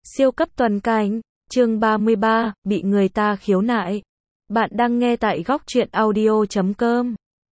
Siêu cấp tuần cảnh, chương 33, bị người ta khiếu nại. Bạn đang nghe tại góc truyện audio.com.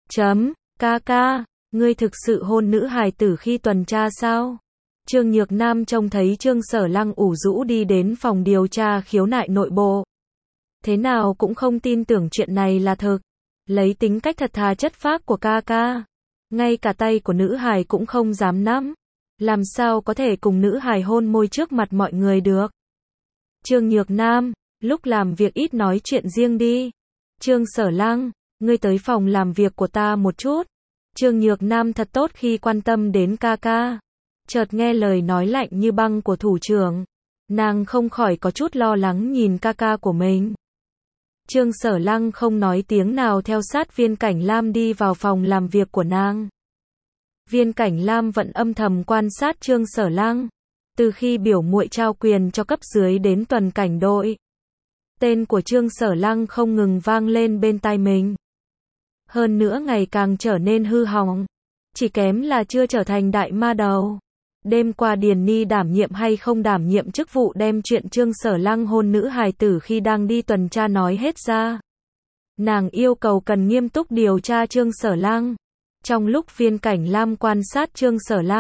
Ca, ngươi thực sự hôn nữ hài tử khi tuần tra sao? Trương Nhược Nam trông thấy Trương Sở Lăng ủ rũ đi đến phòng điều tra khiếu nại nội bộ. Thế nào cũng không tin tưởng chuyện này là thực. Lấy tính cách thật thà chất phác của ca. Ngay cả tay của nữ hài cũng không dám nắm. Làm sao có thể cùng nữ hài hôn môi trước mặt mọi người được? Trương Nhược Nam, lúc làm việc ít nói chuyện riêng đi. Trương Sở Lăng, ngươi tới phòng làm việc của ta một chút. Trương Nhược Nam thật tốt khi quan tâm đến ca. Chợt nghe lời nói lạnh như băng của thủ trưởng. Nàng không khỏi có chút lo lắng nhìn ca của mình. Trương Sở Lăng không nói tiếng nào theo sát Viên Cảnh Lam đi vào phòng làm việc của nàng. Viên Cảnh Lam vẫn âm thầm quan sát Trương Sở Lăng. Từ khi biểu muội trao quyền cho cấp dưới đến tuần cảnh đội, tên của Trương Sở Lăng không ngừng vang lên bên tai mình. Hơn nữa ngày càng trở nên hư hỏng. Chỉ kém là chưa trở thành đại ma đầu. Đêm qua Điền Ni đảm nhiệm hay không đảm nhiệm chức vụ đem chuyện Trương Sở Lăng hôn nữ hài tử khi đang đi tuần tra nói hết ra. Nàng yêu cầu cần nghiêm túc điều tra Trương Sở Lăng. Trong lúc Viên Cảnh Lam quan sát Trương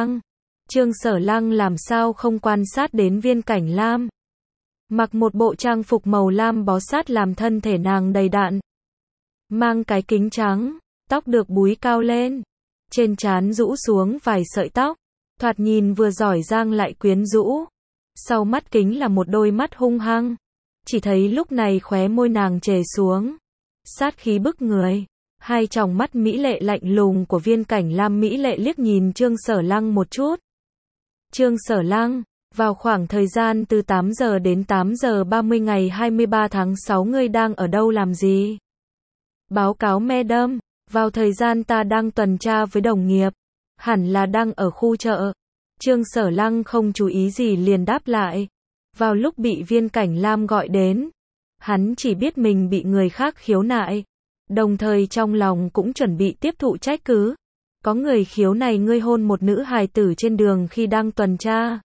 Sở Lăng làm sao không quan sát đến Viên Cảnh Lam. Mặc một bộ trang phục màu lam bó sát làm thân thể nàng đầy đặn. Mang cái kính trắng, tóc được búi cao lên. Trên trán rũ xuống vài sợi tóc. Thoạt nhìn vừa giỏi giang lại quyến rũ. Sau mắt kính là một đôi mắt hung hăng. Chỉ thấy lúc này khóe môi nàng trề xuống. Sát khí bức người. Hai tròng mắt mỹ lệ lạnh lùng của Viên Cảnh Lam mỹ lệ liếc nhìn Trương Sở Lăng một chút. Trương Sở Lăng, vào khoảng thời gian từ 8 giờ đến 8 giờ 30 ngày 23 tháng 6 ngươi đang ở đâu làm gì? Báo cáo Madam, vào thời gian ta đang tuần tra với đồng nghiệp. Hẳn là đang ở khu chợ. Trương Sở Lăng không chú ý gì liền đáp lại. Vào lúc bị Viên Cảnh Lam gọi đến, hắn chỉ biết mình bị người khác khiếu nại. Đồng thời trong lòng cũng chuẩn bị tiếp thụ trách cứ. Có người khiếu này ngươi hôn một nữ hài tử trên đường khi đang tuần tra.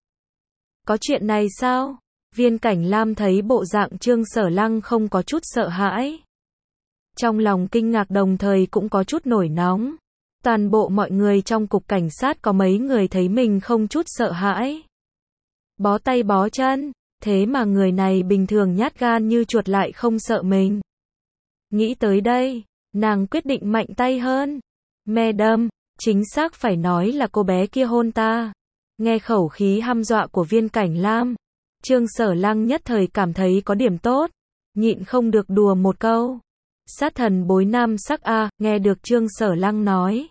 Có chuyện này sao? Viên Cảnh Lam thấy bộ dạng Trương Sở Lăng không có chút sợ hãi. Trong lòng kinh ngạc đồng thời cũng có chút nổi nóng. Toàn bộ mọi người trong cục cảnh sát có mấy người thấy mình không chút sợ hãi. Bó tay bó chân, thế mà người này bình thường nhát gan như chuột lại không sợ mình. Nghĩ tới đây, nàng quyết định mạnh tay hơn. Madam, chính xác phải nói là cô bé kia hôn ta. Nghe khẩu khí hăm dọa của Viên Cảnh Lam, Trương Sở Lăng nhất thời cảm thấy có điểm tốt, nhịn không được đùa một câu. Sát thần bối nam sắc a, nghe được Trương Sở Lăng nói.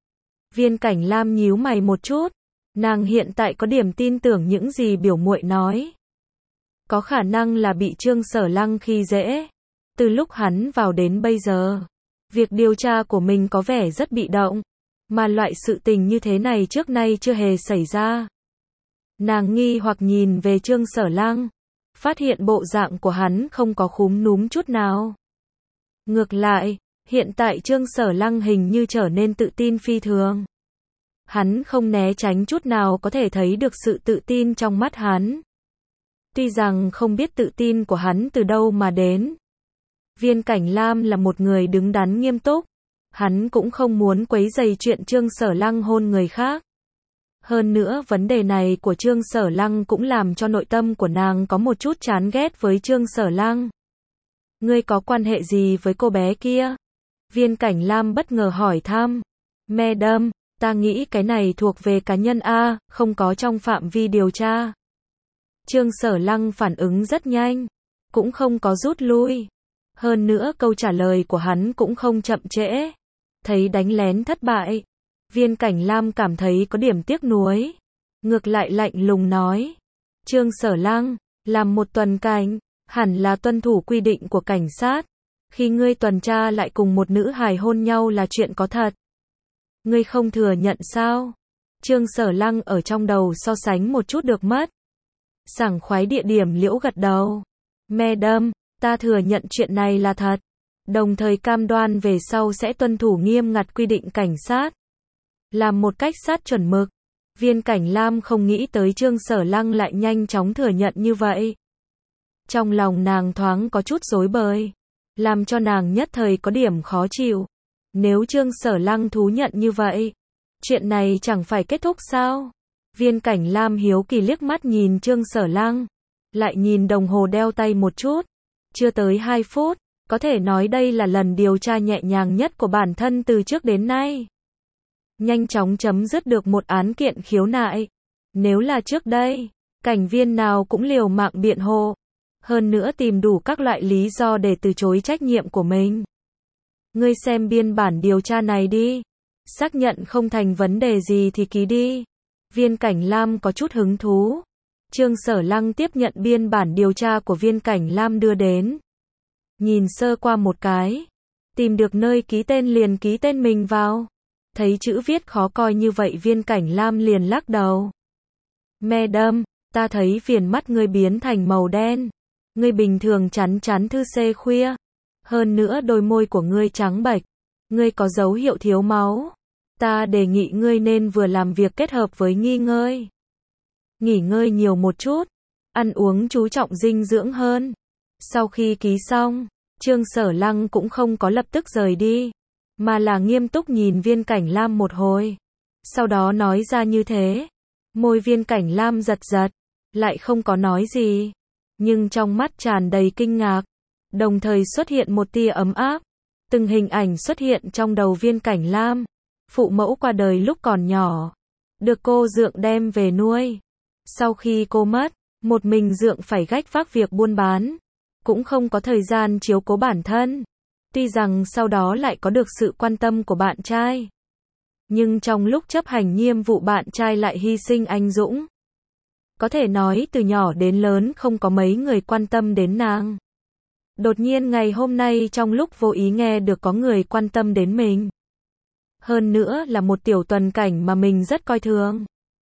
Viên Cảnh Lam nhíu mày một chút, nàng hiện tại có điểm tin tưởng những gì biểu muội nói. Có khả năng là bị Trương Sở Lăng khi dễ. Từ lúc hắn vào đến bây giờ, việc điều tra của mình có vẻ rất bị động, mà loại sự tình như thế này trước nay chưa hề xảy ra. Nàng nghi hoặc nhìn về Trương Sở Lăng, phát hiện bộ dạng của hắn không có khúm núm chút nào. Ngược lại, hiện tại Trương Sở Lăng hình như trở nên tự tin phi thường. Hắn không né tránh chút nào có thể thấy được sự tự tin trong mắt hắn. Tuy rằng không biết tự tin của hắn từ đâu mà đến. Viên Cảnh Lam là một người đứng đắn nghiêm túc. Hắn cũng không muốn quấy rầy chuyện Trương Sở Lăng hôn người khác. Hơn nữa vấn đề này của Trương Sở Lăng cũng làm cho nội tâm của nàng có một chút chán ghét với Trương Sở Lăng. Ngươi có quan hệ gì với cô bé kia? Viên Cảnh Lam bất ngờ hỏi thăm. Madam, ta nghĩ cái này thuộc về cá nhân A, không có trong phạm vi điều tra. Trương Sở Lăng phản ứng rất nhanh, cũng không có rút lui. Hơn nữa câu trả lời của hắn cũng không chậm trễ. Thấy đánh lén thất bại, Viên Cảnh Lam cảm thấy có điểm tiếc nuối. Ngược lại lạnh lùng nói. Trương Sở Lăng, làm một tuần cảnh, hẳn là tuân thủ quy định của cảnh sát. Khi ngươi tuần tra lại cùng một nữ hài hôn nhau là chuyện có thật. Ngươi không thừa nhận sao? Trương Sở Lăng ở trong đầu so sánh một chút được mất. Sảng khoái địa điểm liễu gật đầu. Madam, ta thừa nhận chuyện này là thật. Đồng thời cam đoan về sau sẽ tuân thủ nghiêm ngặt quy định cảnh sát. Làm một cách sát chuẩn mực. Viên Cảnh Lam không nghĩ tới Trương Sở Lăng lại nhanh chóng thừa nhận như vậy. Trong lòng nàng thoáng có chút rối bời, làm cho nàng nhất thời có điểm khó chịu. Nếu Trương Sở Lăng thú nhận như vậy, chuyện này chẳng phải kết thúc sao? Viên Cảnh Lam hiếu kỳ liếc mắt nhìn Trương Sở Lăng, lại nhìn đồng hồ đeo tay một chút. Chưa tới 2 phút, có thể nói đây là lần điều tra nhẹ nhàng nhất của bản thân từ trước đến nay. Nhanh chóng chấm dứt được một án kiện khiếu nại. Nếu là trước đây, cảnh viên nào cũng liều mạng biện hộ, hơn nữa tìm đủ các loại lý do để từ chối trách nhiệm của mình. Ngươi xem biên bản điều tra này đi, xác nhận không thành vấn đề gì thì ký đi. Viên Cảnh Lam có chút hứng thú. Trương Sở Lăng tiếp nhận biên bản điều tra của Viên Cảnh Lam đưa đến. Nhìn sơ qua một cái, tìm được nơi ký tên liền ký tên mình vào. Thấy chữ viết khó coi như vậy Viên Cảnh Lam liền lắc đầu. Madam, ta thấy viền mắt ngươi biến thành màu đen. Ngươi bình thường chắn thư xê khuya. Hơn nữa đôi môi của ngươi trắng bệch. Ngươi có dấu hiệu thiếu máu. Ta đề nghị ngươi nên vừa làm việc kết hợp với nghỉ ngơi. Nghỉ ngơi nhiều một chút. Ăn uống chú trọng dinh dưỡng hơn. Sau khi ký xong, Trương Sở Lăng cũng không có lập tức rời đi, mà là nghiêm túc nhìn Viên Cảnh Lam một hồi. Sau đó nói ra như thế. Môi Viên Cảnh Lam giật giật, lại không có nói gì. Nhưng trong mắt tràn đầy kinh ngạc, đồng thời xuất hiện một tia ấm áp. Từng hình ảnh xuất hiện trong đầu Viên Cảnh Lam. Phụ mẫu qua đời lúc còn nhỏ, được cô Dượng đem về nuôi. Sau khi cô mất, một mình Dượng phải gánh vác việc buôn bán, cũng không có thời gian chiếu cố bản thân. Tuy rằng sau đó lại có được sự quan tâm của bạn trai, nhưng trong lúc chấp hành nhiệm vụ bạn trai lại hy sinh anh dũng. Có thể nói từ nhỏ đến lớn không có mấy người quan tâm đến nàng. Đột nhiên ngày hôm nay trong lúc vô ý nghe được có người quan tâm đến mình. Hơn nữa là một tiểu tuần cảnh mà mình rất coi thường.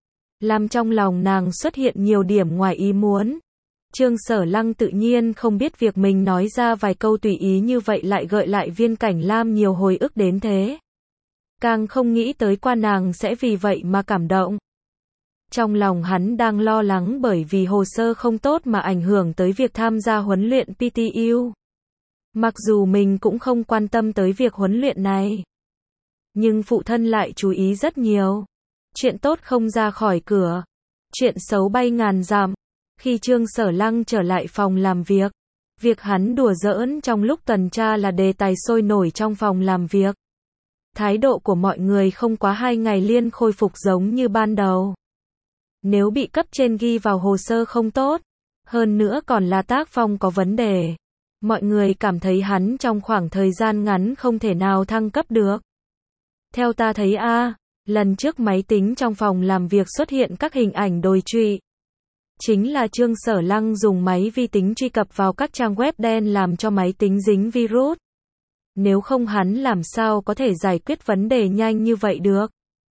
Làm trong lòng nàng xuất hiện nhiều điểm ngoài ý muốn. Trương Sở Lăng tự nhiên không biết việc mình nói ra vài câu tùy ý như vậy lại gợi lại Viên Cảnh Lam nhiều hồi ức đến thế. Càng không nghĩ tới qua nàng sẽ vì vậy mà cảm động. Trong lòng hắn đang lo lắng bởi vì hồ sơ không tốt mà ảnh hưởng tới việc tham gia huấn luyện PTU. Mặc dù mình cũng không quan tâm tới việc huấn luyện này, nhưng phụ thân lại chú ý rất nhiều. Chuyện tốt không ra khỏi cửa, chuyện xấu bay ngàn dặm. Khi Trương Sở Lăng trở lại phòng làm việc, việc hắn đùa giỡn trong lúc tuần tra là đề tài sôi nổi trong phòng làm việc. Thái độ của mọi người không quá 2 ngày liền khôi phục giống như ban đầu. Nếu bị cấp trên ghi vào hồ sơ không tốt, hơn nữa còn là tác phong có vấn đề, mọi người cảm thấy hắn trong khoảng thời gian ngắn không thể nào thăng cấp được. Theo ta thấy lần trước máy tính trong phòng làm việc xuất hiện các hình ảnh đồi trụy. Chính là Trương Sở Lăng dùng máy vi tính truy cập vào các trang web đen làm cho máy tính dính virus. Nếu không hắn làm sao có thể giải quyết vấn đề nhanh như vậy được.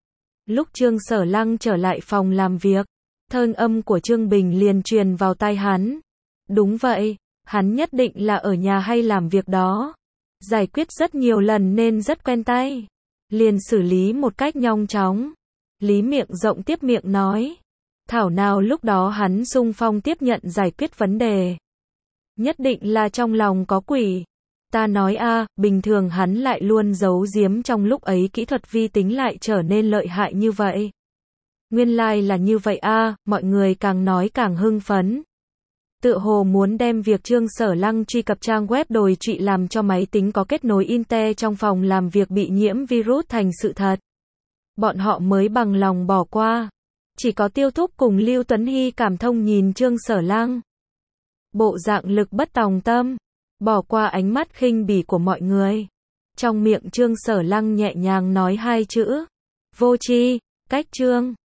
Lúc Trương Sở Lăng trở lại phòng làm việc, thanh âm của Trương Bình liền truyền vào tai hắn. Đúng vậy, hắn nhất định là ở nhà hay làm việc đó. Giải quyết rất nhiều lần nên rất quen tay. Liền xử lý một cách nhanh chóng. Lý miệng rộng tiếp miệng nói. Thảo nào lúc đó hắn xung phong tiếp nhận giải quyết vấn đề. Nhất định là trong lòng có quỷ. Ta nói bình thường hắn lại luôn giấu giếm trong lúc ấy kỹ thuật vi tính lại trở nên lợi hại như vậy. Nguyên lai là như vậy mọi người càng nói càng hưng phấn. Tựa hồ muốn đem việc Trương Sở Lăng truy cập trang web đồi trụy làm cho máy tính có kết nối Intel trong phòng làm việc bị nhiễm virus thành sự thật. Bọn họ mới bằng lòng bỏ qua. Chỉ có Tiêu Thúc cùng Lưu Tuấn Hy cảm thông nhìn Trương Sở Lăng. Bộ dạng lực bất tòng tâm, bỏ qua ánh mắt khinh bỉ của mọi người. Trong miệng Trương Sở Lăng nhẹ nhàng nói 2 chữ. Vô tri, cách Trương.